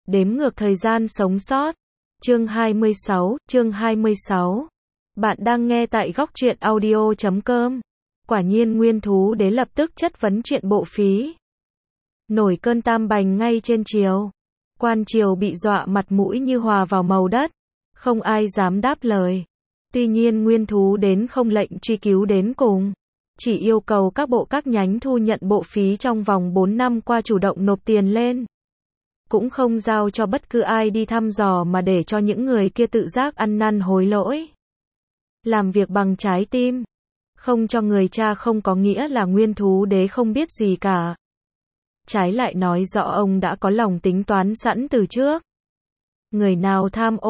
Đếm ngược thời gian sống sót. Chương 26. Bạn đang nghe tại góc truyện audio.com. Quả nhiên Nguyên Thú Đế lập tức chất vấn chuyện bộ phí. Nổi cơn tam bành ngay trên triều. Quan triều bị dọa mặt mũi như hòa vào màu đất. Không ai dám đáp lời. Tuy nhiên Nguyên Thú đến không lệnh truy cứu đến cùng. Chỉ yêu cầu các bộ các nhánh thu nhận bộ phí trong vòng 4 năm qua chủ động nộp tiền lên. Cũng không giao cho bất cứ ai đi thăm dò mà để cho những người kia tự giác ăn năn hối lỗi. Làm việc bằng trái tim. Không cho người cha không có nghĩa là Nguyên Thú Đế không biết gì cả. Trái lại nói rõ ông đã có lòng tính toán sẵn từ trước. Người nào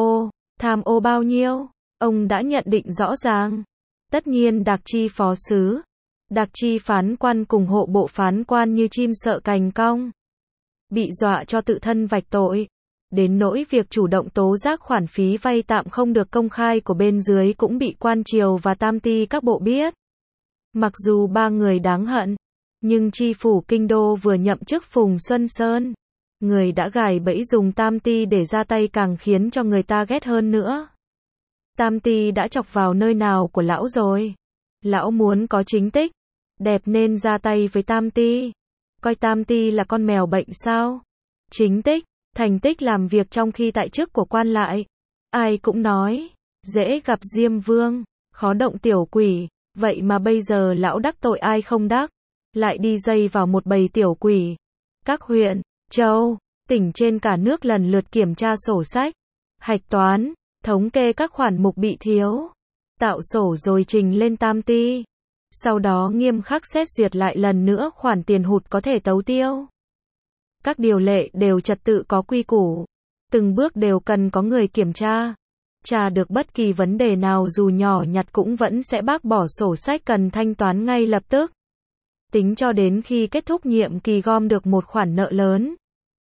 tham ô bao nhiêu, ông đã nhận định rõ ràng. Tất nhiên Đạc Chi phó sứ, Đạc Chi phán quan cùng hộ bộ phán quan như chim sợ cành cong. Bị dọa cho tự thân vạch tội. Đến nỗi việc chủ động tố giác khoản phí vay tạm không được công khai của bên dưới cũng bị quan triều và tam ty các bộ biết. Mặc dù ba người đáng hận, nhưng tri phủ kinh đô vừa nhậm chức Phùng Xuân Sơn, người đã gài bẫy dùng tam ty để ra tay càng khiến cho người ta ghét hơn nữa. Tam ty đã chọc vào nơi nào của lão rồi? Lão muốn có chính tích đẹp nên ra tay với tam ty. Coi tam ty là con mèo bệnh sao? Chính tích, thành tích làm việc trong khi tại chức của quan lại. Ai cũng nói, dễ gặp Diêm Vương, khó động tiểu quỷ. Vậy mà bây giờ lão đắc tội ai không đắc, lại đi dây vào một bầy tiểu quỷ. Các huyện, châu, tỉnh trên cả nước lần lượt kiểm tra sổ sách, hạch toán, thống kê các khoản mục bị thiếu, tạo sổ rồi trình lên tam ty. Sau đó nghiêm khắc xét duyệt lại lần nữa khoản tiền hụt có thể tấu tiêu. Các điều lệ đều trật tự có quy củ, từng bước đều cần có người kiểm tra. Tra được bất kỳ vấn đề nào dù nhỏ nhặt cũng vẫn sẽ bác bỏ sổ sách cần thanh toán ngay lập tức. Tính cho đến khi kết thúc nhiệm kỳ gom được một khoản nợ lớn.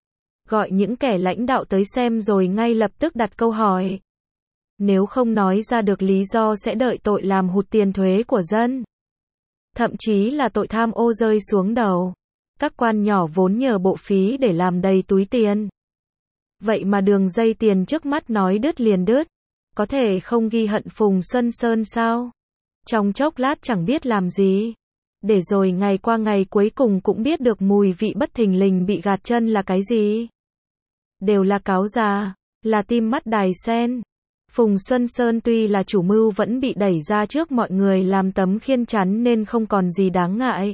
Gọi những kẻ lãnh đạo tới xem rồi ngay lập tức đặt câu hỏi. Nếu không nói ra được lý do sẽ đợi tội làm hụt tiền thuế của dân. Thậm chí là tội tham ô rơi xuống đầu. Các quan nhỏ vốn nhờ bộ phí để làm đầy túi tiền. Vậy mà đường dây tiền trước mắt nói đứt liền đứt. Có thể không ghi hận Phùng Xuân Sơn sao? Trong chốc lát chẳng biết làm gì. Để rồi ngày qua ngày cuối cùng cũng biết được mùi vị bất thình lình bị gạt chân là cái gì. Đều là cáo già, là tim mắt đài sen. Phùng Xuân Sơn tuy là chủ mưu vẫn bị đẩy ra trước mọi người làm tấm khiên chắn nên không còn gì đáng ngại.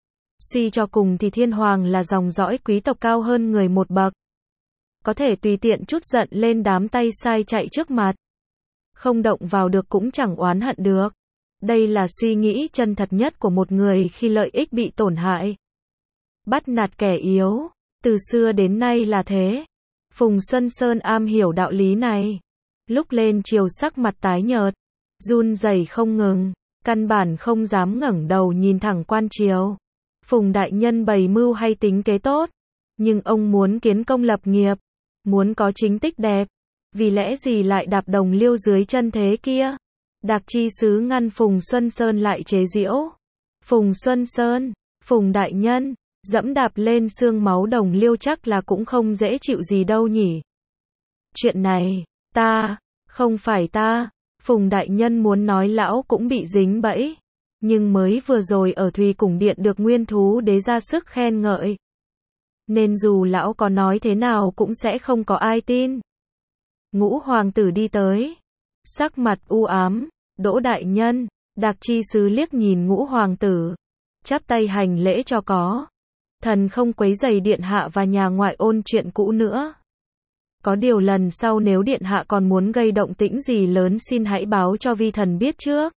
Suy cho cùng thì Thiên Hoàng là dòng dõi quý tộc cao hơn người một bậc. Có thể tùy tiện chút giận lên đám tay sai chạy trước mặt. Không động vào được cũng chẳng oán hận được. Đây là suy nghĩ chân thật nhất của một người khi lợi ích bị tổn hại. Bắt nạt kẻ yếu, từ xưa đến nay là thế. Phùng Xuân Sơn am hiểu đạo lý này. Lúc lên triều sắc mặt tái nhợt, run rẩy không ngừng, căn bản không dám ngẩng đầu nhìn thẳng quan triều. Phùng đại nhân bày mưu hay tính kế tốt, nhưng ông muốn kiến công lập nghiệp, muốn có chính tích đẹp. Vì lẽ gì lại đạp đồng liêu dưới chân thế kia? Đạc Chi sứ ngăn Phùng Xuân Sơn lại chế giễu. Phùng Xuân Sơn, Phùng đại nhân, dẫm đạp lên xương máu đồng liêu chắc là cũng không dễ chịu gì đâu nhỉ. Chuyện này, không phải ta, Phùng đại nhân muốn nói lão cũng bị dính bẫy. Nhưng mới vừa rồi ở Thùy Cung Điện được Nguyên Thú Đế ra sức khen ngợi. Nên dù lão có nói thế nào cũng sẽ không có ai tin. Ngũ hoàng tử đi tới. Sắc mặt u ám, Đỗ đại nhân, Đạc Chi sứ liếc nhìn Ngũ hoàng tử. Chắp tay hành lễ cho có. Thần không quấy rầy điện hạ và nhà ngoại ôn chuyện cũ nữa. Có điều lần sau nếu điện hạ còn muốn gây động tĩnh gì lớn xin hãy báo cho vi thần biết trước.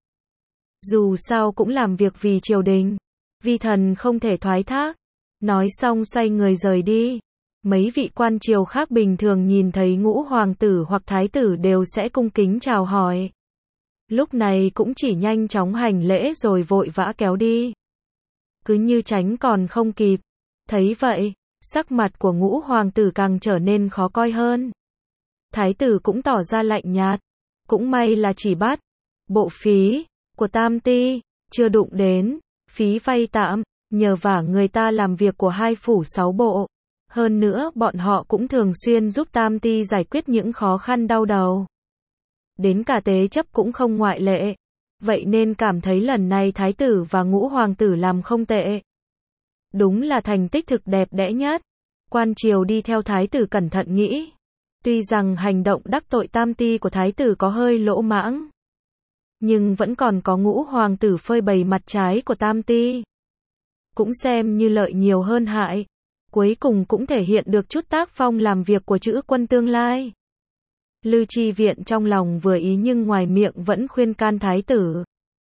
Dù sao cũng làm việc vì triều đình. Vi thần không thể thoái thác. Nói xong xoay người rời đi. Mấy vị quan triều khác bình thường nhìn thấy Ngũ hoàng tử hoặc thái tử đều sẽ cung kính chào hỏi. Lúc này cũng chỉ nhanh chóng hành lễ rồi vội vã kéo đi. Cứ như tránh còn không kịp. Thấy vậy, sắc mặt của Ngũ hoàng tử càng trở nên khó coi hơn. Thái tử cũng tỏ ra lạnh nhạt. Cũng may là chỉ bắt bộ phí của tam ty, chưa đụng đến phí vay tạm, nhờ vả người ta làm việc của hai phủ sáu bộ. Hơn nữa bọn họ cũng thường xuyên giúp Tam Ti giải quyết những khó khăn đau đầu. Đến cả Tế Chấp cũng không ngoại lệ. Vậy nên cảm thấy lần này Thái tử và Ngũ Hoàng tử làm không tệ. Đúng là thành tích thực đẹp đẽ nhất. Quan triều đi theo Thái tử cẩn thận nghĩ. Tuy rằng hành động đắc tội Tam Ti của Thái tử có hơi lỗ mãng, nhưng vẫn còn có Ngũ Hoàng tử phơi bày mặt trái của Tam Ti. Cũng xem như lợi nhiều hơn hại. Cuối cùng cũng thể hiện được chút tác phong làm việc của chữ quân tương lai. Lư Chi Viện trong lòng vừa ý nhưng ngoài miệng vẫn khuyên can Thái tử.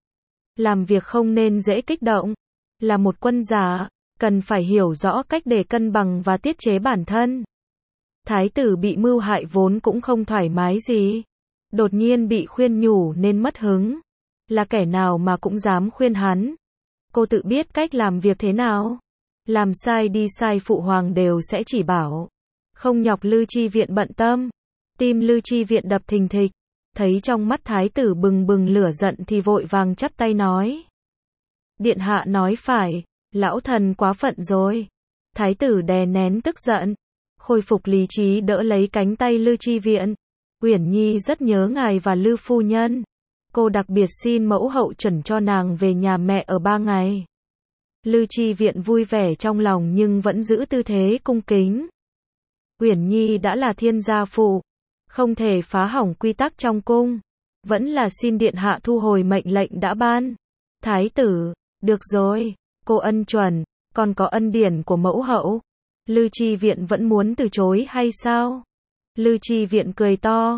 Làm việc không nên dễ kích động. Là một quân giả, cần phải hiểu rõ cách để cân bằng và tiết chế bản thân. Thái tử bị mưu hại vốn cũng không thoải mái gì. Đột nhiên bị khuyên nhủ nên mất hứng. Là kẻ nào mà cũng dám khuyên hắn. Cô tự biết cách làm việc thế nào. Làm sai đi sai phụ hoàng đều sẽ chỉ bảo. Không nhọc Lư Chi Viện bận tâm. Tim Lư Chi Viện đập thình thịch. Thấy trong mắt Thái tử bừng bừng lửa giận thì vội vàng chắp tay nói. Điện hạ nói phải, lão thần quá phận rồi. Thái tử đè nén tức giận. Khôi phục lý trí đỡ lấy cánh tay Lư Chi Viện. Uyển Nhi rất nhớ ngài và Lư phu nhân. Cô đặc biệt xin mẫu hậu chuẩn cho nàng về nhà mẹ ở 3 ngày. Lư Chi Viện vui vẻ trong lòng nhưng vẫn giữ tư thế cung kính. Uyển Nhi đã là thiên gia phụ, không thể phá hỏng quy tắc trong cung. Vẫn là xin điện hạ thu hồi mệnh lệnh đã ban. Thái tử, được rồi, cô ân chuẩn, còn có ân điển của mẫu hậu. Lư Chi Viện vẫn muốn từ chối hay sao? Lư Chi Viện cười to.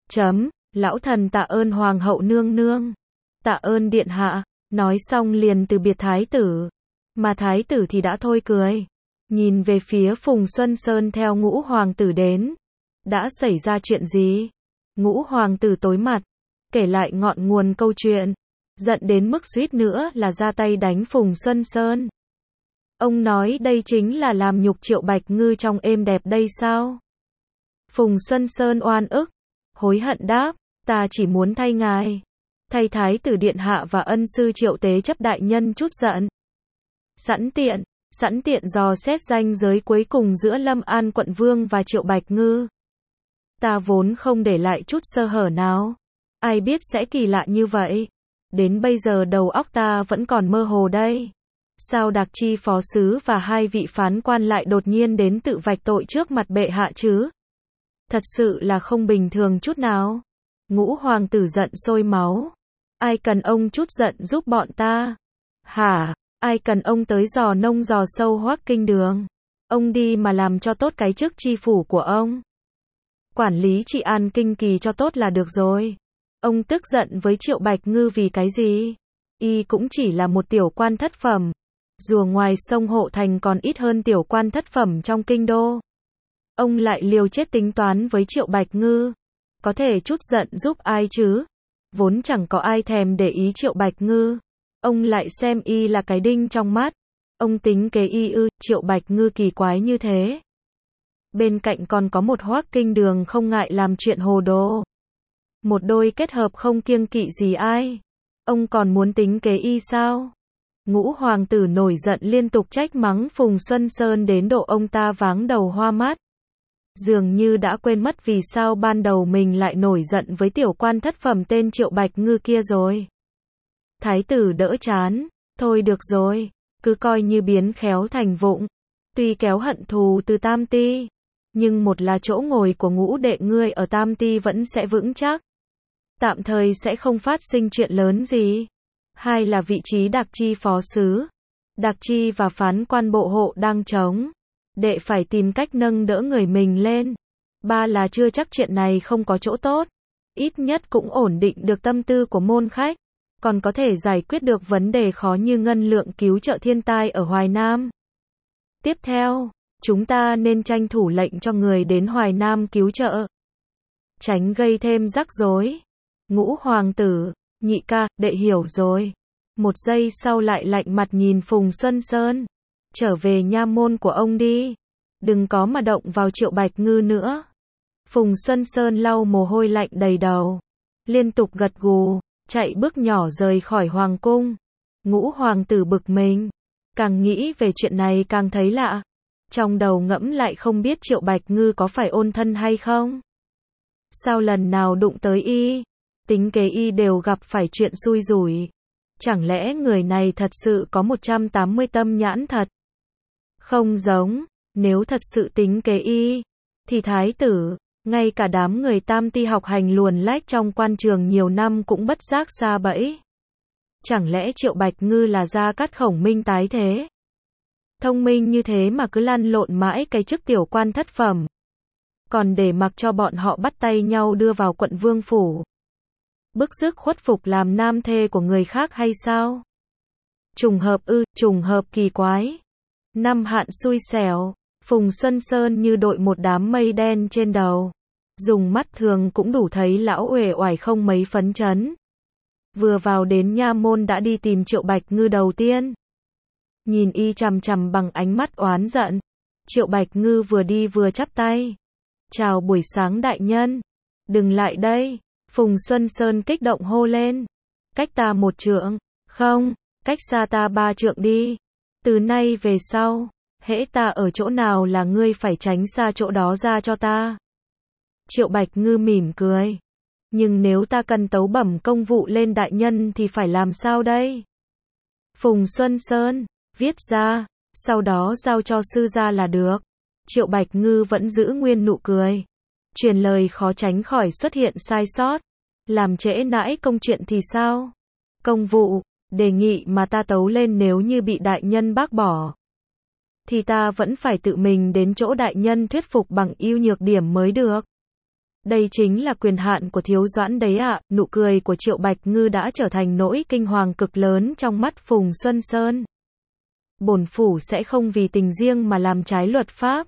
Lão thần tạ ơn hoàng hậu nương nương. Tạ ơn điện hạ. Nói xong liền từ biệt Thái tử. Mà Thái tử thì đã thôi cười. Nhìn về phía Phùng Xuân Sơn theo Ngũ Hoàng tử đến. Đã xảy ra chuyện gì? Ngũ Hoàng tử tối mặt. Kể lại ngọn nguồn câu chuyện. Giận đến mức suýt nữa là ra tay đánh Phùng Xuân Sơn. Ông nói đây chính là làm nhục Triệu Bạch Ngư trong êm đẹp đây sao? Phùng Xuân Sơn oan ức. Hối hận đáp. Ta chỉ muốn thay ngài. Thay Thái tử điện hạ và ân sư Triệu Tế Chấp đại nhân chút giận. Sẵn tiện dò xét ranh giới cuối cùng giữa Lâm An quận vương và Triệu Bạch Ngư. Ta vốn không để lại chút sơ hở nào. Ai biết sẽ kỳ lạ như vậy. Đến bây giờ đầu óc ta vẫn còn mơ hồ đây. Sao Đạc Chi phó sứ và 2 vị phán quan lại đột nhiên đến tự vạch tội trước mặt bệ hạ chứ? Thật sự là không bình thường chút nào. Ngũ Hoàng tử giận sôi máu. Ai cần ông chút giận giúp bọn ta? Hả? Ai cần ông tới dò nông dò sâu hoác kinh đường? Ông đi mà làm cho tốt cái chức chi phủ của ông. Quản lý trị an kinh kỳ cho tốt là được rồi. Ông tức giận với Triệu Bạch Ngư vì cái gì? Y cũng chỉ là một tiểu quan thất phẩm. Dù ngoài sông Hộ Thành còn ít hơn tiểu quan thất phẩm trong kinh đô. Ông lại liều chết tính toán với Triệu Bạch Ngư. Có thể chút giận giúp ai chứ? Vốn chẳng có ai thèm để ý Triệu Bạch Ngư. Ông lại xem y là cái đinh trong mắt. Ông tính kế y ư? Triệu Bạch Ngư kỳ quái như thế. Bên cạnh còn có một hoác kinh đường không ngại làm chuyện hồ đồ. Một đôi kết hợp không kiêng kỵ gì ai. Ông còn muốn tính kế y sao? Ngũ Hoàng tử nổi giận liên tục trách mắng Phùng Xuân Sơn đến độ ông ta váng đầu hoa mắt. Dường như đã quên mất vì sao ban đầu mình lại nổi giận với tiểu quan thất phẩm tên Triệu Bạch Ngư kia rồi. Thái tử đỡ chán. Thôi được rồi, cứ coi như biến khéo thành vụng. Tuy kéo hận thù từ Tam Ti, nhưng một là chỗ ngồi của ngũ đệ ngươi ở Tam Ti vẫn sẽ vững chắc. Tạm thời sẽ không phát sinh chuyện lớn gì. Hai là vị trí Đạc Chi phó sứ. Đạc Chi và phán quan bộ hộ đang trống. Đệ phải tìm cách nâng đỡ người mình lên. Ba là chưa chắc chuyện này không có chỗ tốt. Ít nhất cũng ổn định được tâm tư của môn khách. Còn có thể giải quyết được vấn đề khó như ngân lượng cứu trợ thiên tai ở Hoài Nam. Tiếp theo, chúng ta nên tranh thủ lệnh cho người đến Hoài Nam cứu trợ. Tránh gây thêm rắc rối. Ngũ Hoàng tử, nhị ca, đệ hiểu rồi. Một giây sau lại lạnh mặt nhìn Phùng Xuân Sơn. Trở về nha môn của ông đi. Đừng có mà động vào Triệu Bạch Ngư nữa. Phùng Xuân Sơn lau mồ hôi lạnh đầy đầu. Liên tục gật gù, chạy bước nhỏ rời khỏi Hoàng cung. Ngũ Hoàng tử bực mình. Càng nghĩ về chuyện này càng thấy lạ. Trong đầu ngẫm lại không biết Triệu Bạch Ngư có phải ôn thân hay không? Sao lần nào đụng tới y, tính kế y đều gặp phải chuyện xui rủi. Chẳng lẽ người này thật sự có 180 tâm nhãn thật? Không giống, nếu thật sự tính kế y, thì thái tử, ngay cả đám người Tam Ti học hành luồn lách trong quan trường nhiều năm cũng bất giác sa bẫy. Chẳng lẽ Triệu Bạch Ngư là Gia Cát Khổng Minh tái thế? Thông minh như thế mà cứ lăn lộn mãi cái chức tiểu quan thất phẩm. Còn để mặc cho bọn họ bắt tay nhau đưa vào quận vương phủ. Bức rứt khuất phục làm nam thê của người khác hay sao? Trùng hợp ư, trùng hợp kỳ quái. Năm hạn xui xẻo, Phùng Xuân Sơn như đội một đám mây đen trên đầu. Dùng mắt thường cũng đủ thấy lão uể oải không mấy phấn chấn. Vừa vào đến nha môn đã đi tìm Triệu Bạch Ngư đầu tiên. Nhìn y chằm chằm bằng ánh mắt oán giận. Triệu Bạch Ngư vừa đi vừa chắp tay. Chào buổi sáng đại nhân. Đừng lại đây. Phùng Xuân Sơn kích động hô lên. Cách ta 1 trượng. Không, cách xa ta 3 trượng đi. Từ nay về sau, hễ ta ở chỗ nào là ngươi phải tránh xa chỗ đó ra cho ta. Triệu Bạch Ngư mỉm cười. Nhưng nếu ta cần tấu bẩm công vụ lên đại nhân thì phải làm sao đây? Phùng Xuân Sơn, viết ra, sau đó giao cho sư gia là được. Triệu Bạch Ngư vẫn giữ nguyên nụ cười. Truyền lời khó tránh khỏi xuất hiện sai sót. Làm trễ nãi công chuyện thì sao? Công vụ, đề nghị mà ta tấu lên nếu như bị đại nhân bác bỏ, thì ta vẫn phải tự mình đến chỗ đại nhân thuyết phục bằng ưu nhược điểm mới được. Đây chính là quyền hạn của thiếu doãn đấy ạ. Nụ cười của Triệu Bạch Ngư đã trở thành nỗi kinh hoàng cực lớn trong mắt Phùng Xuân Sơn. Bổn phủ sẽ không vì tình riêng mà làm trái luật pháp.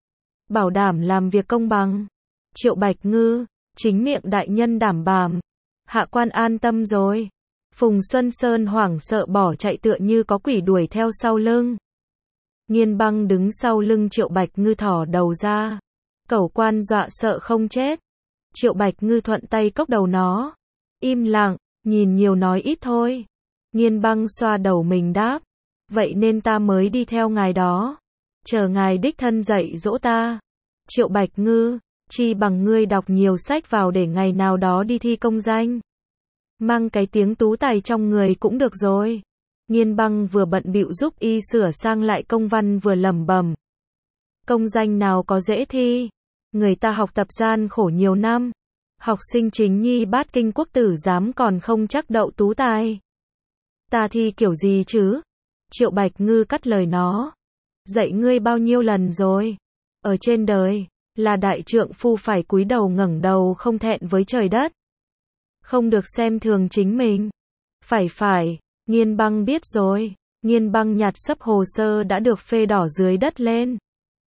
Bảo đảm làm việc công bằng. Triệu Bạch Ngư, chính miệng đại nhân đảm bảo. Hạ quan an tâm rồi. Phùng Xuân Sơn hoảng sợ bỏ chạy tựa như có quỷ đuổi theo sau lưng. Nghiên Băng đứng sau lưng Triệu Bạch Ngư thỏ đầu ra. Cẩu quan dọa sợ không chết. Triệu Bạch Ngư thuận tay cốc đầu nó. Im lặng, nhìn nhiều nói ít thôi. Nghiên Băng xoa đầu mình đáp. Vậy nên ta mới đi theo ngài đó. Chờ ngài đích thân dạy dỗ ta. Triệu Bạch Ngư, chi bằng ngươi đọc nhiều sách vào để ngày nào đó đi thi công danh. Mang cái tiếng tú tài trong người cũng được rồi. Nghiên Băng vừa bận bịu giúp y sửa sang lại công văn vừa lẩm bẩm. Công danh nào có dễ thi. Người ta học tập gian khổ nhiều năm. Học sinh chính nhi bát kinh quốc tử giám còn không chắc đậu tú tài. Ta thi kiểu gì chứ? Triệu Bạch Ngư cắt lời nó. Dạy ngươi bao nhiêu lần rồi? Ở trên đời, là đại trượng phu phải cúi đầu ngẩng đầu không thẹn với trời đất. Không được xem thường chính mình. Phải, Nghiên Băng biết rồi. Nghiên Băng nhặt xấp hồ sơ đã được phê đỏ dưới đất lên.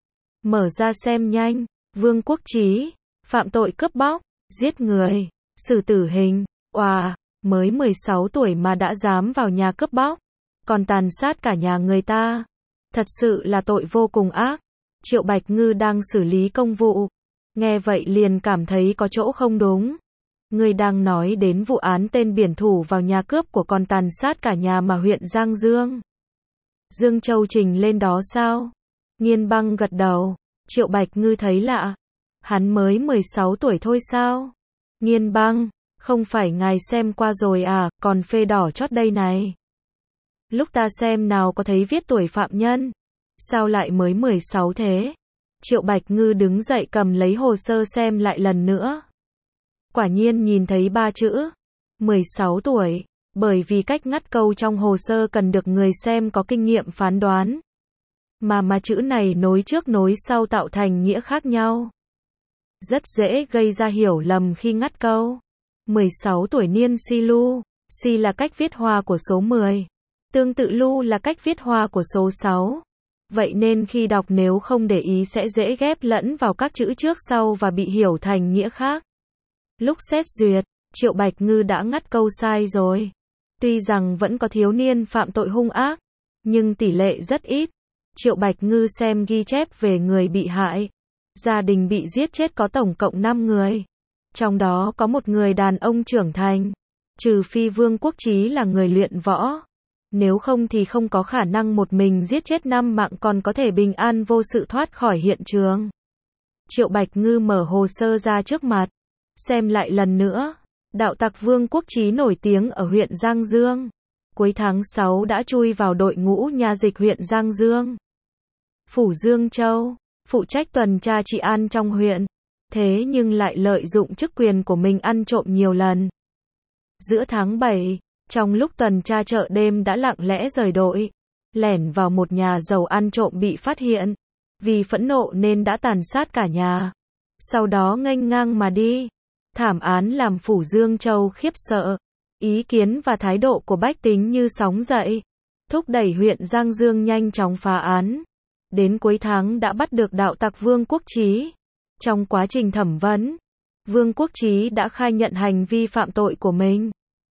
Mở ra xem nhanh. Vương Quốc Chí, phạm tội cướp bóc, giết người, xử tử hình. Oà, mới 16 tuổi mà đã dám vào nhà cướp bóc, còn tàn sát cả nhà người ta. Thật sự là tội vô cùng ác. Triệu Bạch Ngư đang xử lý công vụ. Nghe vậy liền cảm thấy có chỗ không đúng. Ngươi đang nói đến vụ án tên biển thủ vào nhà cướp của còn tàn sát cả nhà mà huyện Giang Dương. Dương Châu trình lên đó sao? Nghiên Băng gật đầu. Triệu Bạch Ngư thấy lạ. Hắn mới 16 tuổi thôi sao? Nghiên Băng, không phải ngài xem qua rồi à, còn phê đỏ chót đây này. Lúc ta xem nào có thấy viết tuổi phạm nhân. Sao lại mới 16 thế? Triệu Bạch Ngư đứng dậy cầm lấy hồ sơ xem lại lần nữa. Quả nhiên nhìn thấy 3 chữ. 16 tuổi. Bởi vì cách ngắt câu trong hồ sơ cần được người xem có kinh nghiệm phán đoán. Mà chữ này nối trước nối sau tạo thành nghĩa khác nhau. Rất dễ gây ra hiểu lầm khi ngắt câu. 16 tuổi niên si lu. Si là cách viết hoa của số 10. Tương tự lu là cách viết hoa của số 6. Vậy nên khi đọc nếu không để ý sẽ dễ ghép lẫn vào các chữ trước sau và bị hiểu thành nghĩa khác. Lúc xét duyệt, Triệu Bạch Ngư đã ngắt câu sai rồi. Tuy rằng vẫn có thiếu niên phạm tội hung ác, nhưng tỷ lệ rất ít. Triệu Bạch Ngư xem ghi chép về người bị hại. Gia đình bị giết chết có tổng cộng 5 người. Trong đó có một người đàn ông trưởng thành. Trừ phi Vương Quốc Chí là người luyện võ. nếu không thì không có khả năng một mình giết chết 5 mạng còn có thể bình an vô sự thoát khỏi hiện trường. Triệu Bạch Ngư mở hồ sơ ra trước mặt, xem lại lần nữa. Đạo tặc Vương Quốc Chí nổi tiếng ở huyện Giang Dương. Cuối tháng 6 đã chui vào đội ngũ nha dịch huyện Giang Dương. Phủ Dương Châu, phụ trách tuần tra trị an trong huyện. Thế nhưng lại lợi dụng chức quyền của mình ăn trộm nhiều lần. Giữa tháng 7, trong lúc tuần tra chợ đêm đã lặng lẽ rời đội, lẻn vào một nhà giàu ăn trộm bị phát hiện. Vì phẫn nộ nên đã tàn sát cả nhà. Sau đó nghênh ngang mà đi. Thảm án làm phủ Dương Châu khiếp sợ. Ý kiến và thái độ của bách tính như sóng dậy, thúc đẩy huyện Giang Dương nhanh chóng phá án. Đến cuối tháng đã bắt được đạo tặc Vương Quốc Chí. Trong quá trình thẩm vấn, Vương Quốc Chí đã khai nhận hành vi phạm tội của mình.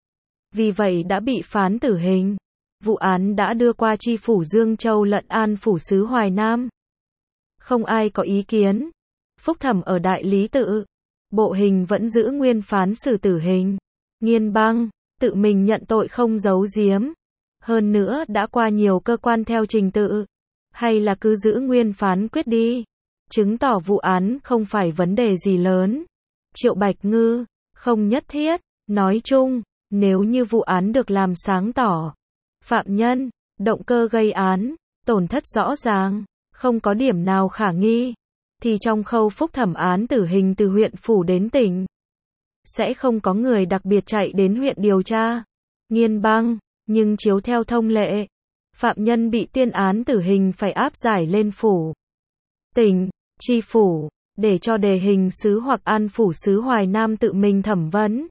Vì vậy đã bị phán tử hình. Vụ án đã đưa qua chi phủ Dương Châu lẫn An phủ xứ Hoài Nam. Không ai có ý kiến. Phúc thẩm ở Đại Lý Tự, bộ hình vẫn giữ nguyên phán xử tử hình. Nghiên băng tự mình nhận tội không giấu giếm. Hơn nữa đã qua nhiều cơ quan theo trình tự. Hay là cứ giữ nguyên phán quyết đi. Chứng tỏ vụ án không phải vấn đề gì lớn. Triệu Bạch Ngư, không nhất thiết. Nói chung, nếu như vụ án được làm sáng tỏ, phạm nhân, động cơ gây án, tổn thất rõ ràng, không có điểm nào khả nghi, thì trong khâu phúc thẩm án tử hình từ huyện phủ đến tỉnh, sẽ không có người đặc biệt chạy đến huyện điều tra. Nghiên băng, nhưng chiếu theo thông lệ, phạm nhân bị tuyên án tử hình phải áp giải lên phủ, tỉnh, chi phủ, để cho đề hình xứ hoặc An phủ xứ Hoài Nam tự mình thẩm vấn.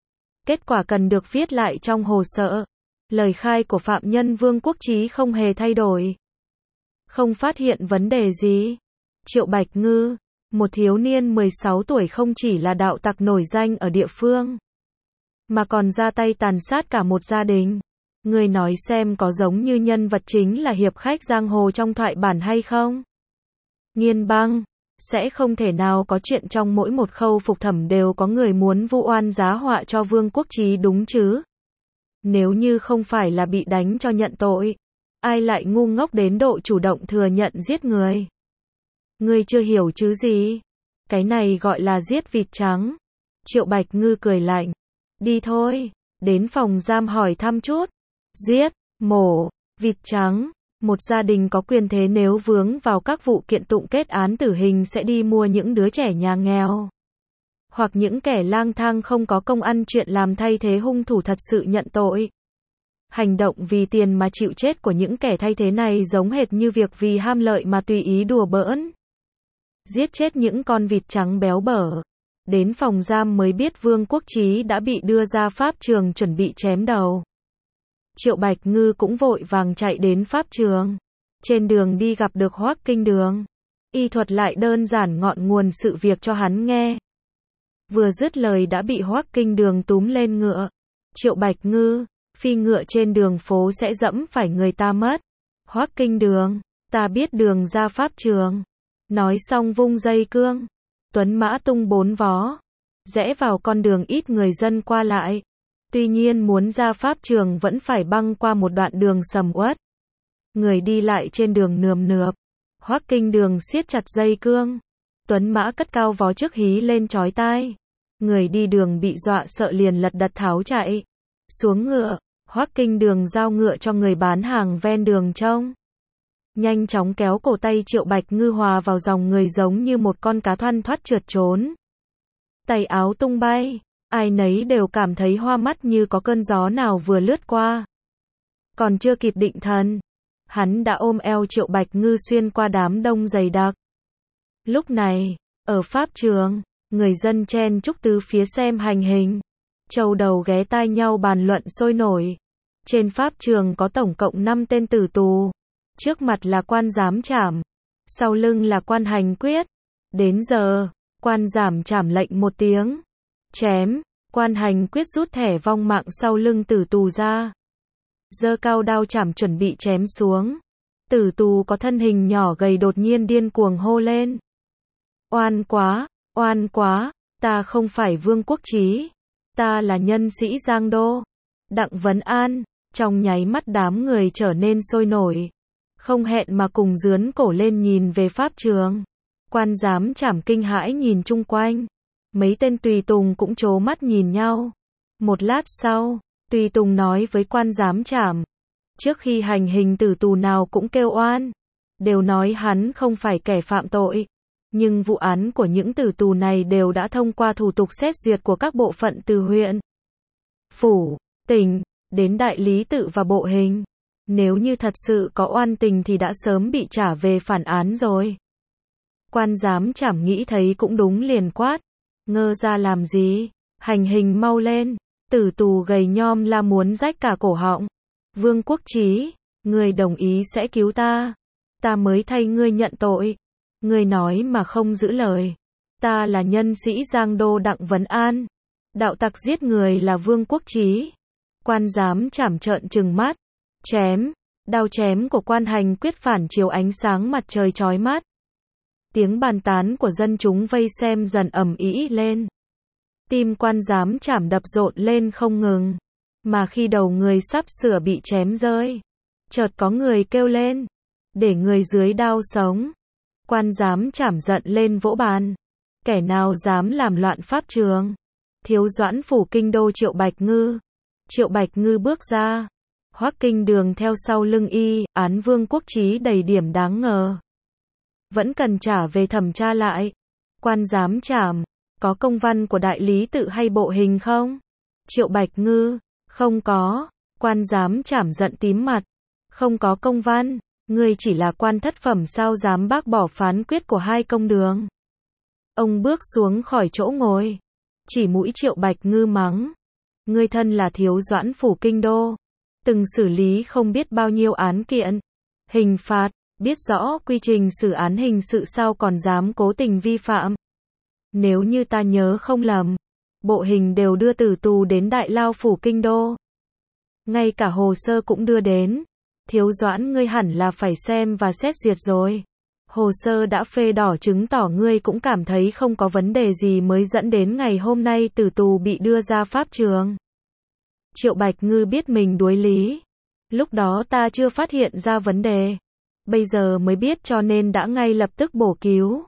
Kết quả cần được viết lại trong hồ sơ. Lời khai của phạm nhân Vương Quốc Chí không hề thay đổi. Không phát hiện vấn đề gì. Triệu Bạch Ngư, một thiếu niên 16 tuổi không chỉ là đạo tặc nổi danh ở địa phương, mà còn ra tay tàn sát cả một gia đình. Người nói xem có giống như nhân vật chính là hiệp khách giang hồ trong thoại bản hay không? Nghiên băng, sẽ không thể nào có chuyện trong mỗi một khâu phục thẩm đều có người muốn vu oan giá họa cho Vương Quốc Chí đúng chứ? Nếu như không phải là bị đánh cho nhận tội, ai lại ngu ngốc đến độ chủ động thừa nhận giết người? Ngươi chưa hiểu chứ gì? Cái này gọi là giết vịt trắng. Triệu Bạch Ngư cười lạnh. Đi thôi, đến phòng giam hỏi thăm chút. Giết, mổ, vịt trắng. Một gia đình có quyền thế nếu vướng vào các vụ kiện tụng kết án tử hình sẽ đi mua những đứa trẻ nhà nghèo. Hoặc những kẻ lang thang không có công ăn chuyện làm thay thế hung thủ thật sự nhận tội. Hành động vì tiền mà chịu chết của những kẻ thay thế này giống hệt như việc vì ham lợi mà tùy ý đùa bỡn. Giết chết những con vịt trắng béo bở. Đến phòng giam mới biết Vương Quốc Chí đã bị đưa ra pháp trường chuẩn bị chém đầu. Triệu Bạch Ngư cũng vội vàng chạy đến pháp trường. Trên đường đi gặp được Hoắc Kinh Đường. Y thuật lại đơn giản ngọn nguồn sự việc cho hắn nghe. Vừa dứt lời đã bị Hoắc Kinh Đường túm lên ngựa. Triệu Bạch Ngư, phi ngựa trên đường phố sẽ dẫm phải người ta mất. Hoắc Kinh Đường, ta biết đường ra pháp trường. Nói xong vung dây cương. Tuấn mã tung 4 vó. Rẽ vào con đường ít người dân qua lại. Tuy nhiên muốn ra pháp trường vẫn phải băng qua một đoạn đường sầm uất. Người đi lại trên đường nườm nượp. Hoắc Kinh Đường siết chặt dây cương. Tuấn mã cất cao vó trước hí lên chói tai. Người đi đường bị dọa sợ liền lật đật tháo chạy. Xuống ngựa, Hoắc Kinh Đường giao ngựa cho người bán hàng ven đường trông. Nhanh chóng kéo cổ tay Triệu Bạch Ngư hòa vào dòng người giống như một con cá thoăn thoắt trượt trốn. Tay áo tung bay, ai nấy đều cảm thấy hoa mắt như có cơn gió nào vừa lướt qua. Còn chưa kịp định thần, hắn đã ôm eo Triệu Bạch Ngư xuyên qua đám đông dày đặc. Lúc này, ở pháp trường, người dân chen chúc tứ phía xem hành hình. Trâu đầu ghé tai nhau bàn luận sôi nổi. Trên pháp trường có tổng cộng 5 tên tử tù. Trước mặt là quan giám trảm. Sau lưng là quan hành quyết. Đến giờ, quan giám trảm lệnh một tiếng. Chém, quan hành quyết rút thẻ vong mạng sau lưng tử tù ra. Giơ cao đao trảm chuẩn bị chém xuống. Tử tù có thân hình nhỏ gầy đột nhiên điên cuồng hô lên. Oan quá, ta không phải Vương Quốc Chí. Ta là nhân sĩ Giang Đô. Đặng Vấn An, Trong nháy mắt đám người trở nên sôi nổi, không hẹn mà cùng dướn cổ lên nhìn về pháp trường. Quan giám trảm kinh hãi nhìn chung quanh, mấy tên tùy tùng cũng trố mắt nhìn nhau. Một lát sau, tùy tùng nói với quan giám trảm, trước khi hành hình tử tù nào cũng kêu oan, đều nói hắn không phải kẻ phạm tội, nhưng vụ án của những tử tù này đều đã thông qua thủ tục xét duyệt của các bộ phận từ huyện, phủ, tỉnh, đến đại lý tự và bộ hình. Nếu như thật sự có oan tình thì đã sớm bị trả về phản án rồi. Quan giám trảm nghĩ thấy cũng đúng liền quát, ngơ ra làm gì, hành hình mau lên. Tử tù gầy nhom la muốn rách cả cổ họng. Vương Quốc Chí, ngươi đồng ý sẽ cứu ta, ta mới thay ngươi nhận tội. Ngươi nói mà không giữ lời. Ta là nhân sĩ Giang Đô Đặng Vấn An, đạo tặc giết người là Vương Quốc Chí. Quan giám trảm trợn trừng mắt, chém, đao chém của quan hành quyết phản chiếu ánh sáng mặt trời chói mắt. Tiếng bàn tán của dân chúng vây xem dần ầm ĩ lên. Tim quan giám trảm đập rộn lên không ngừng. Mà khi đầu người sắp sửa bị chém rơi, chợt có người kêu lên, để người dưới đao sống. Quan giám trảm giận lên vỗ bàn, kẻ nào dám làm loạn pháp trường. Thiếu doãn phủ kinh đô Triệu Bạch Ngư. Triệu Bạch Ngư bước ra, Hoắc Kinh Đường theo sau lưng y, án Vương Quốc Chí đầy điểm đáng ngờ, vẫn cần trả về thẩm tra lại. Quan giám trảm, có công văn của đại lý tự hay bộ hình không? Triệu Bạch Ngư, không có. Quan giám trảm giận tím mặt, không có công văn, ngươi chỉ là quan thất phẩm sao dám bác bỏ phán quyết của hai công đường. Ông bước xuống khỏi chỗ ngồi, chỉ mũi Triệu Bạch Ngư mắng, ngươi thân là thiếu doãn phủ kinh đô, từng xử lý không biết bao nhiêu án kiện, hình phạt, biết rõ quy trình xử án hình sự sao còn dám cố tình vi phạm. Nếu như ta nhớ không lầm, bộ hình đều đưa tử tù đến đại lao phủ kinh đô. Ngay cả hồ sơ cũng đưa đến. Thiếu doãn ngươi hẳn là phải xem và xét duyệt rồi. Hồ sơ đã phê đỏ chứng tỏ ngươi cũng cảm thấy không có vấn đề gì mới dẫn đến ngày hôm nay tử tù bị đưa ra pháp trường. Triệu Bạch Ngư biết mình đuối lý. Lúc đó ta chưa phát hiện ra vấn đề. Bây giờ mới biết cho nên đã ngay lập tức bổ cứu.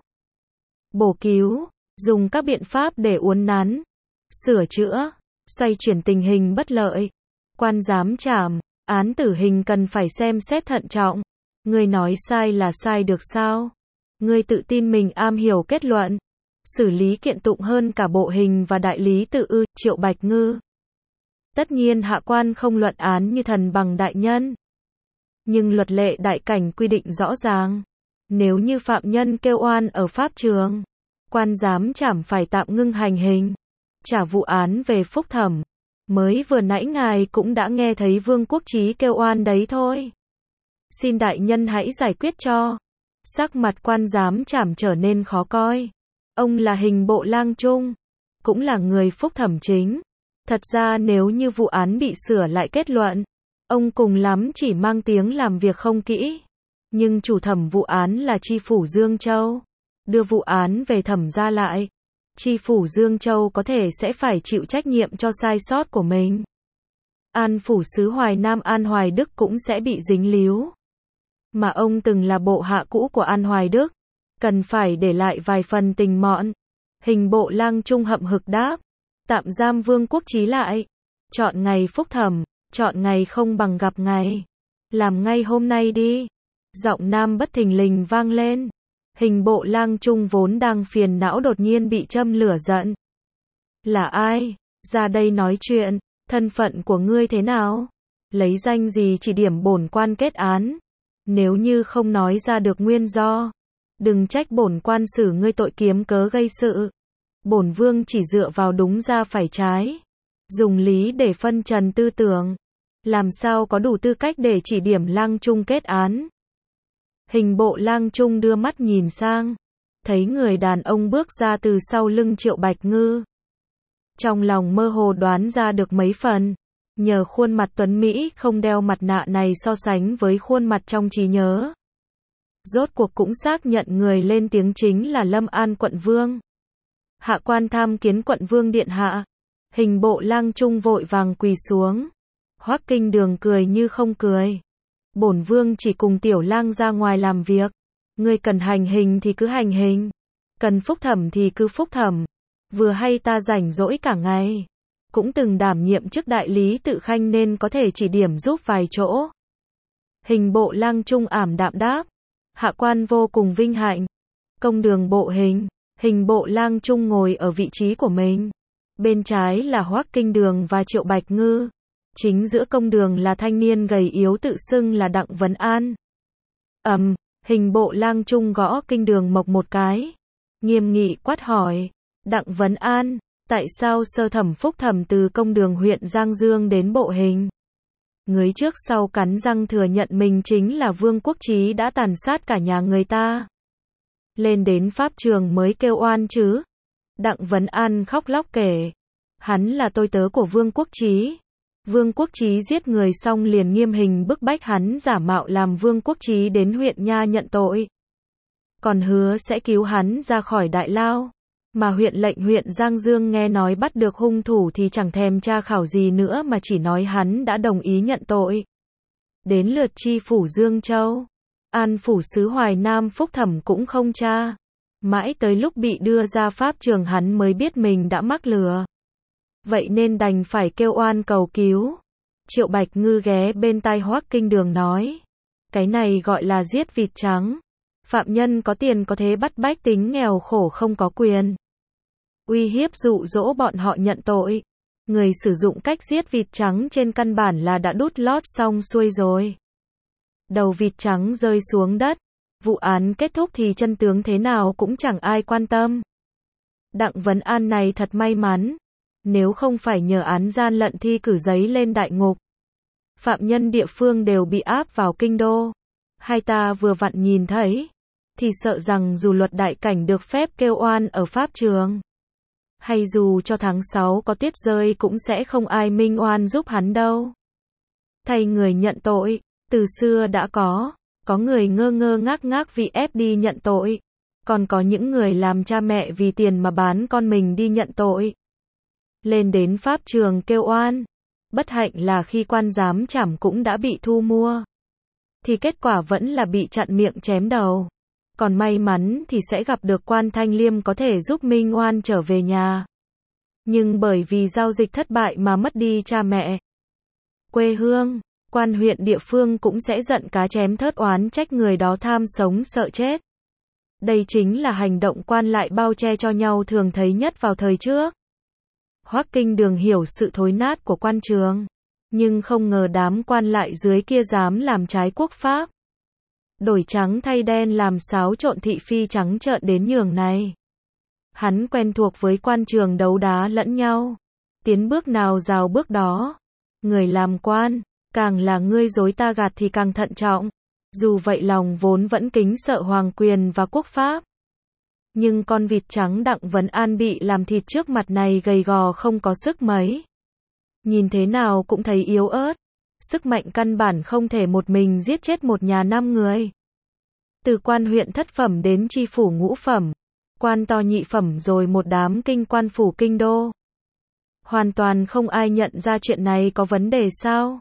Bổ cứu, dùng các biện pháp để uốn nắn, sửa chữa, xoay chuyển tình hình bất lợi. Quan giám trảm, án tử hình cần phải xem xét thận trọng. Ngươi nói sai là sai được sao? Ngươi tự tin mình am hiểu kết luận, xử lý kiện tụng hơn cả bộ hình và đại lý tự ư? Triệu Bạch Ngư. Tất nhiên hạ quan không luận án như thần bằng đại nhân. Nhưng luật lệ đại cảnh quy định rõ ràng. Nếu như phạm nhân kêu oan ở pháp trường, quan giám trảm phải tạm ngưng hành hình, trả vụ án về phúc thẩm. Mới vừa nãy ngài cũng đã nghe thấy Vương Quốc Chí kêu oan đấy thôi. Xin đại nhân hãy giải quyết cho. Sắc mặt quan giám trảm trở nên khó coi. Ông là hình bộ lang trung, cũng là người phúc thẩm chính. Thật ra nếu như vụ án bị sửa lại kết luận, ông cùng lắm chỉ mang tiếng làm việc không kỹ. Nhưng chủ thẩm vụ án là tri phủ Dương Châu. Đưa vụ án về thẩm ra lại, tri phủ Dương Châu có thể sẽ phải chịu trách nhiệm cho sai sót của mình. An phủ sứ Hoài Nam An Hoài Đức cũng sẽ bị dính líu. Mà ông từng là bộ hạ cũ của An Hoài Đức, cần phải để lại vài phần tình mọn. Hình bộ lang trung hậm hực đáp, tạm giam Vương Quốc Chí lại, chọn ngày phúc thẩm, chọn ngày không bằng gặp ngày. Làm ngay hôm nay đi. Giọng nam bất thình lình vang lên. Hình bộ lang trung vốn đang phiền não đột nhiên bị châm lửa giận. Là ai? Ra đây nói chuyện. Thân phận của ngươi thế nào? Lấy danh gì chỉ điểm bổn quan kết án? Nếu như không nói ra được nguyên do, đừng trách bổn quan xử ngươi tội kiếm cớ gây sự. Bổn vương chỉ dựa vào đúng ra phải trái, dùng lý để phân trần tư tưởng, làm sao có đủ tư cách để chỉ điểm lang trung kết án. Hình bộ lang trung đưa mắt nhìn sang, thấy người đàn ông bước ra từ sau lưng Triệu Bạch Ngư. Trong lòng mơ hồ đoán ra được mấy phần, nhờ khuôn mặt tuấn Mỹ không đeo mặt nạ này so sánh với khuôn mặt trong trí nhớ. Rốt cuộc cũng xác nhận người lên tiếng chính là Lâm An quận vương. Hạ quan tham kiến quận vương điện hạ. Hình bộ lang trung vội vàng quỳ xuống. Hoắc Kinh Đường cười như không cười. Bổn vương chỉ cùng tiểu lang ra ngoài làm việc. Ngươi cần hành hình thì cứ hành hình. Cần phúc thẩm thì cứ phúc thẩm. Vừa hay ta rảnh rỗi cả ngày. Cũng từng đảm nhiệm chức đại lý tự khanh nên có thể chỉ điểm giúp vài chỗ. Hình bộ lang trung ảm đạm đáp. Hạ quan vô cùng vinh hạnh. Công đường bộ hình. Hình bộ lang trung ngồi ở vị trí của mình. Bên trái là Hoắc Kinh Đường và Triệu Bạch Ngư. Chính giữa công đường là thanh niên gầy yếu tự xưng là Đặng Vấn An. Hình bộ lang trung gõ Kinh Đường mộc một cái. Nghiêm nghị quát hỏi. Đặng Vấn An, tại sao sơ thẩm phúc thẩm từ công đường huyện Giang Dương đến bộ hình? Người trước sau cắn răng thừa nhận mình chính là Vương Quốc Chí đã tàn sát cả nhà người ta. Lên đến pháp trường mới kêu oan chứ. Đặng Vấn An khóc lóc kể. Hắn là tôi tớ của Vương Quốc Chí. Vương Quốc Chí giết người xong liền nghiêm hình bức bách hắn giả mạo làm Vương Quốc Chí đến huyện Nha nhận tội. Còn hứa sẽ cứu hắn ra khỏi đại lao. Mà huyện lệnh huyện Giang Dương nghe nói bắt được hung thủ thì chẳng thèm tra khảo gì nữa mà chỉ nói hắn đã đồng ý nhận tội. Đến lượt tri phủ Dương Châu, An phủ sứ Hoài Nam phúc thẩm cũng không tra. Mãi tới lúc bị đưa ra pháp trường hắn mới biết mình đã mắc lừa. Vậy nên đành phải kêu oan cầu cứu. Triệu Bạch Ngư ghé bên tai Hoắc Kinh Đường nói. Cái này gọi là giết vịt trắng. Phạm nhân có tiền có thế bắt bách tính nghèo khổ không có quyền. Uy hiếp dụ dỗ bọn họ nhận tội. Người sử dụng cách giết vịt trắng trên căn bản là đã đút lót xong xuôi rồi. Đầu vịt trắng rơi xuống đất. Vụ án kết thúc thì chân tướng thế nào cũng chẳng ai quan tâm. Đặng Vấn An này thật may mắn. Nếu không phải nhờ án gian lận thi cử giấy lên đại ngục. Phạm nhân địa phương đều bị áp vào kinh đô. Hai ta vừa vặn nhìn thấy. Thì sợ rằng dù luật đại cảnh được phép kêu oan ở pháp trường. Hay dù cho tháng 6 có tuyết rơi cũng sẽ không ai minh oan giúp hắn đâu. Thay người nhận tội, từ xưa đã có người ngơ ngơ ngác ngác vì ép đi nhận tội. Còn có những người làm cha mẹ vì tiền mà bán con mình đi nhận tội. Lên đến pháp trường kêu oan. Bất hạnh là khi quan giám trảm cũng đã bị thu mua. Thì kết quả vẫn là bị chặn miệng chém đầu. Còn may mắn thì sẽ gặp được quan thanh liêm có thể giúp minh oan trở về nhà. Nhưng bởi vì giao dịch thất bại mà mất đi cha mẹ. Quê hương, quan huyện địa phương cũng sẽ giận cá chém thớt oán trách người đó tham sống sợ chết. Đây chính là hành động quan lại bao che cho nhau thường thấy nhất vào thời trước. Hoắc Kinh Đường hiểu sự thối nát của quan trường. Nhưng không ngờ đám quan lại dưới kia dám làm trái quốc pháp. Đổi trắng thay đen làm xáo trộn thị phi trắng trợn đến nhường này. Hắn quen thuộc với quan trường đấu đá lẫn nhau. Tiến bước nào rào bước đó. Người làm quan, càng là ngươi dối ta gạt thì càng thận trọng. Dù vậy lòng vốn vẫn kính sợ hoàng quyền và quốc pháp. Nhưng con vịt trắng Đặng Vấn An bị làm thịt trước mặt này gầy gò không có sức mấy. Nhìn thế nào cũng thấy yếu ớt. Sức mạnh căn bản không thể một mình giết chết một nhà 5 người. Từ quan huyện thất phẩm đến tri phủ ngũ phẩm. Quan to nhị phẩm rồi một đám kinh quan phủ kinh đô. Hoàn toàn không ai nhận ra chuyện này có vấn đề sao?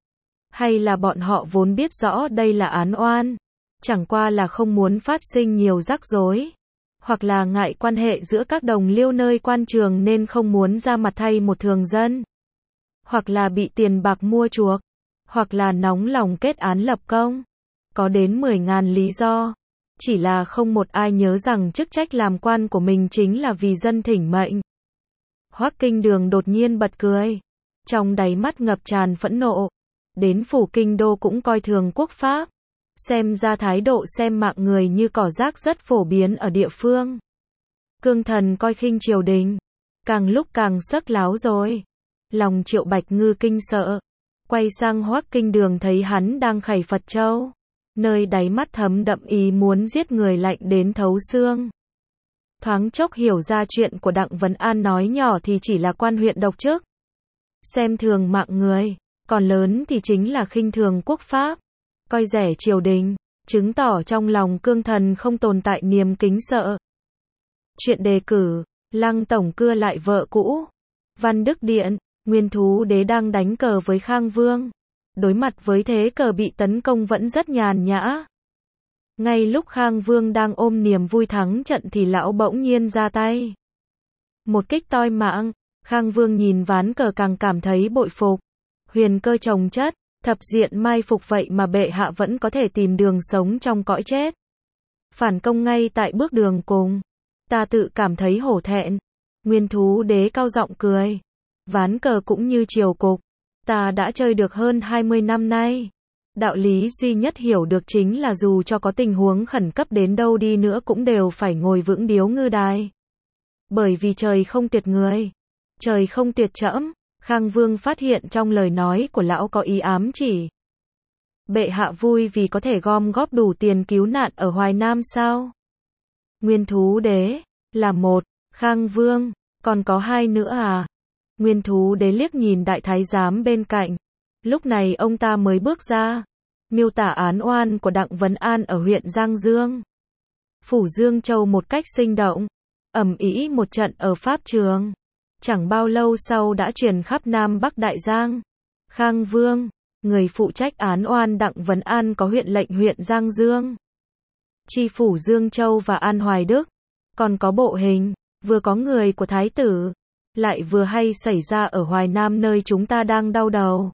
Hay là bọn họ vốn biết rõ đây là án oan? Chẳng qua là không muốn phát sinh nhiều rắc rối. Hoặc là ngại quan hệ giữa các đồng liêu nơi quan trường nên không muốn ra mặt thay một thường dân. Hoặc là bị tiền bạc mua chuộc. Hoặc là nóng lòng kết án lập công. Có đến 10.000 lý do. Chỉ là không một ai nhớ rằng chức trách làm quan của mình chính là vì dân thỉnh mệnh. Hoắc Kinh Đường đột nhiên bật cười. Trong đáy mắt ngập tràn phẫn nộ. Đến phủ kinh đô cũng coi thường quốc pháp. Xem ra thái độ xem mạng người như cỏ rác rất phổ biến ở địa phương. Cương thần coi khinh triều đình. Càng lúc càng sấc láo rồi. Lòng Triệu Bạch Ngư kinh sợ. Quay sang Hoắc Kinh Đường thấy hắn đang khẩy Phật châu. Nơi đáy mắt thấm đậm ý muốn giết người lạnh đến thấu xương. Thoáng chốc hiểu ra chuyện của Đặng Vấn An nói nhỏ thì chỉ là quan huyện độc chức. Xem thường mạng người. Còn lớn thì chính là khinh thường quốc pháp. Coi rẻ triều đình. Chứng tỏ trong lòng cương thần không tồn tại niềm kính sợ. Chuyện đề cử. Lăng tổng cưa lại vợ cũ. Văn Đức Điện. Nguyên Thú Đế đang đánh cờ với Khang Vương. Đối mặt với thế cờ bị tấn công vẫn rất nhàn nhã. Ngay lúc Khang Vương đang ôm niềm vui thắng trận thì lão bỗng nhiên ra tay. Một kích toi mạng, Khang Vương nhìn ván cờ càng cảm thấy bội phục. Huyền cơ chồng chất, thập diện mai phục vậy mà bệ hạ vẫn có thể tìm đường sống trong cõi chết. Phản công ngay tại bước đường cùng. Ta tự cảm thấy hổ thẹn. Nguyên Thú Đế cao giọng cười. Ván cờ cũng như triều cục. Ta đã chơi được hơn 20 năm nay. Đạo lý duy nhất hiểu được chính là dù cho có tình huống khẩn cấp đến đâu đi nữa cũng đều phải ngồi vững điếu ngư đài. Bởi vì trời không tuyệt người. Trời không tuyệt trẫm. Khang Vương phát hiện trong lời nói của lão có ý ám chỉ. Bệ hạ vui vì có thể gom góp đủ tiền cứu nạn ở Hoài Nam sao? Nguyên Thú Đế, là một, Khang Vương, còn có hai nữa à? Nguyên Thú Đế liếc nhìn đại thái giám bên cạnh. Lúc này ông ta mới bước ra, miêu tả án oan của Đặng Vấn An ở huyện Giang Dương. Phủ Dương Châu một cách sinh động, ầm ĩ một trận ở pháp trường. Chẳng bao lâu sau đã truyền khắp Nam Bắc Đại Giang. Khang Vương, người phụ trách án oan Đặng Vấn An có huyện lệnh huyện Giang Dương, chi phủ Dương Châu và An Hoài Đức. Còn có bộ hình, vừa có người của thái tử, lại vừa hay xảy ra ở Hoài Nam nơi chúng ta đang đau đầu.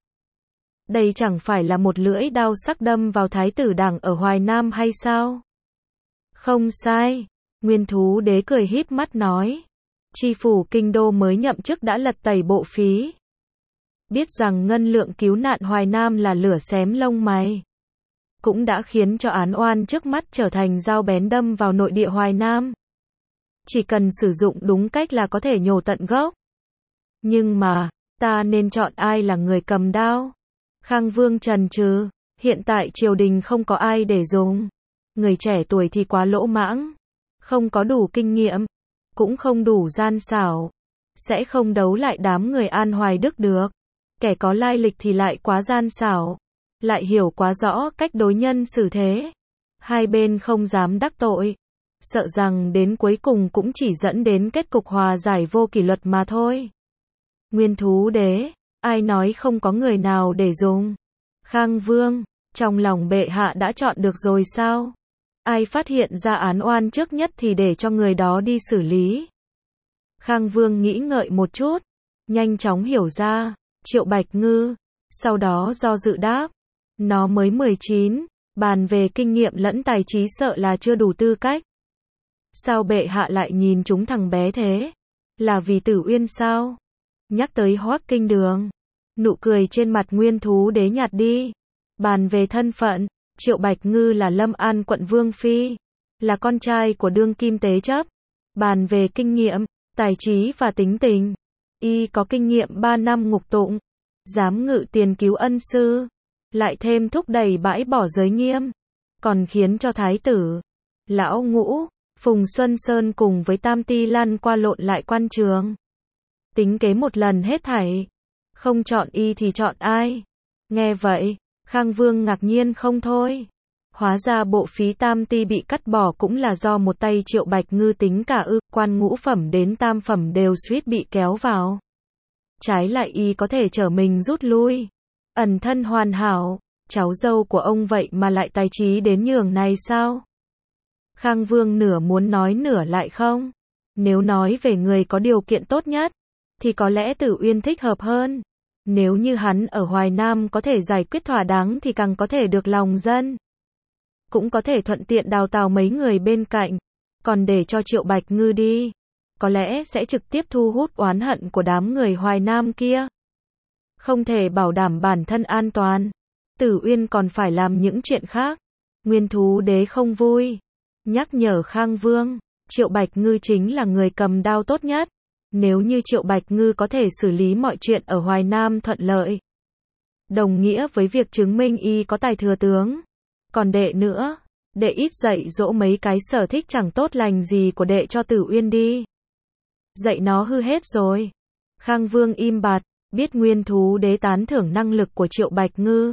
Đây chẳng phải là một lưỡi đao sắc đâm vào thái tử Đảng ở Hoài Nam hay sao? Không sai. Nguyên Thú Đế cười híp mắt nói. Chi phủ kinh đô mới nhậm chức đã lật tẩy bộ phí. Biết rằng ngân lượng cứu nạn Hoài Nam là lửa xém lông mày. Cũng đã khiến cho án oan trước mắt trở thành dao bén đâm vào nội địa Hoài Nam. Chỉ cần sử dụng đúng cách là có thể nhổ tận gốc. Nhưng mà, ta nên chọn ai là người cầm đao? Khang Vương chần chừ, hiện tại triều đình không có ai để dùng. Người trẻ tuổi thì quá lỗ mãng, không có đủ kinh nghiệm, cũng không đủ gian xảo, sẽ không đấu lại đám người An Hoài Đức được. Kẻ có lai lịch thì lại quá gian xảo, lại hiểu quá rõ cách đối nhân xử thế. Hai bên không dám đắc tội, sợ rằng đến cuối cùng cũng chỉ dẫn đến kết cục hòa giải vô kỷ luật mà thôi. Nguyên Thú Đế, ai nói không có người nào để dùng? Khang Vương, trong lòng bệ hạ đã chọn được rồi sao? Ai phát hiện ra án oan trước nhất thì để cho người đó đi xử lý. Khang Vương nghĩ ngợi một chút, nhanh chóng hiểu ra, Triệu Bạch Ngư, sau đó do dự đáp. Nó mới 19, bàn về kinh nghiệm lẫn tài trí sợ là chưa đủ tư cách. Sao bệ hạ lại nhìn chúng thằng bé thế? Là vì Tử Uyên sao? Nhắc tới Hoắc Kinh Đường, nụ cười trên mặt Nguyên Thú Đế nhạt đi. Bàn về thân phận, Triệu Bạch Ngư là Lâm An quận Vương Phi, là con trai của đương kim tế chấp. Bàn về kinh nghiệm, tài trí và tính tình, y có kinh nghiệm 3 năm ngục tụng, giám ngự tiền cứu ân sư, lại thêm thúc đẩy bãi bỏ giới nghiêm, còn khiến cho thái tử, lão Ngũ, Phùng Xuân Sơn cùng với Tam Ti Lan qua lộn lại quan trường. Tính kế một lần hết thảy, không chọn y thì chọn ai? Nghe vậy, Khang Vương ngạc nhiên không thôi. Hóa ra bộ phí Tam Ti bị cắt bỏ cũng là do một tay Triệu Bạch Ngư tính cả quan ngũ phẩm đến tam phẩm đều suýt bị kéo vào. Trái lại y có thể trở mình rút lui. Ẩn thân hoàn hảo, cháu dâu của ông vậy mà lại tài trí đến nhường này sao? Khang Vương nửa muốn nói nửa lại không. Nếu nói về người có điều kiện tốt nhất, thì có lẽ Tử Uyên thích hợp hơn. Nếu như hắn ở Hoài Nam có thể giải quyết thỏa đáng thì càng có thể được lòng dân. Cũng có thể thuận tiện đào tạo mấy người bên cạnh. Còn để cho Triệu Bạch Ngư đi, có lẽ sẽ trực tiếp thu hút oán hận của đám người Hoài Nam kia. Không thể bảo đảm bản thân an toàn. Tử Uyên còn phải làm những chuyện khác. Nguyên Thú Đế không vui, nhắc nhở Khang Vương, Triệu Bạch Ngư chính là người cầm đao tốt nhất. Nếu như Triệu Bạch Ngư có thể xử lý mọi chuyện ở Hoài Nam thuận lợi, đồng nghĩa với việc chứng minh y có tài thừa tướng. Còn đệ nữa, đệ ít dạy dỗ mấy cái sở thích chẳng tốt lành gì của đệ cho Tử Uyên đi. Dạy nó hư hết rồi. Khang Vương im bặt, biết Nguyên Thú Đế tán thưởng năng lực của Triệu Bạch Ngư.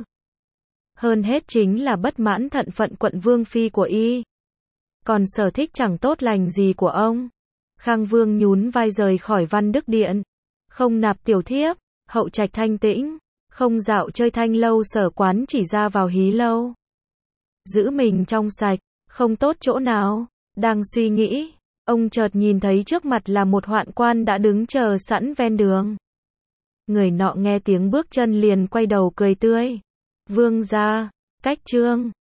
Hơn hết chính là bất mãn thân phận quận Vương Phi của y. Còn sở thích chẳng tốt lành gì của ông. Khang Vương nhún vai rời khỏi Văn Đức Điện. Không nạp tiểu thiếp, Hậu trạch thanh tĩnh, không dạo chơi thanh lâu sở quán chỉ ra vào hí lâu. Giữ mình trong sạch, không tốt chỗ nào. Đang suy nghĩ, ông chợt nhìn thấy trước mặt là một hoạn quan đã đứng chờ sẵn ven đường. Người nọ nghe tiếng bước chân liền quay đầu cười tươi. Vương gia, Cách Trương.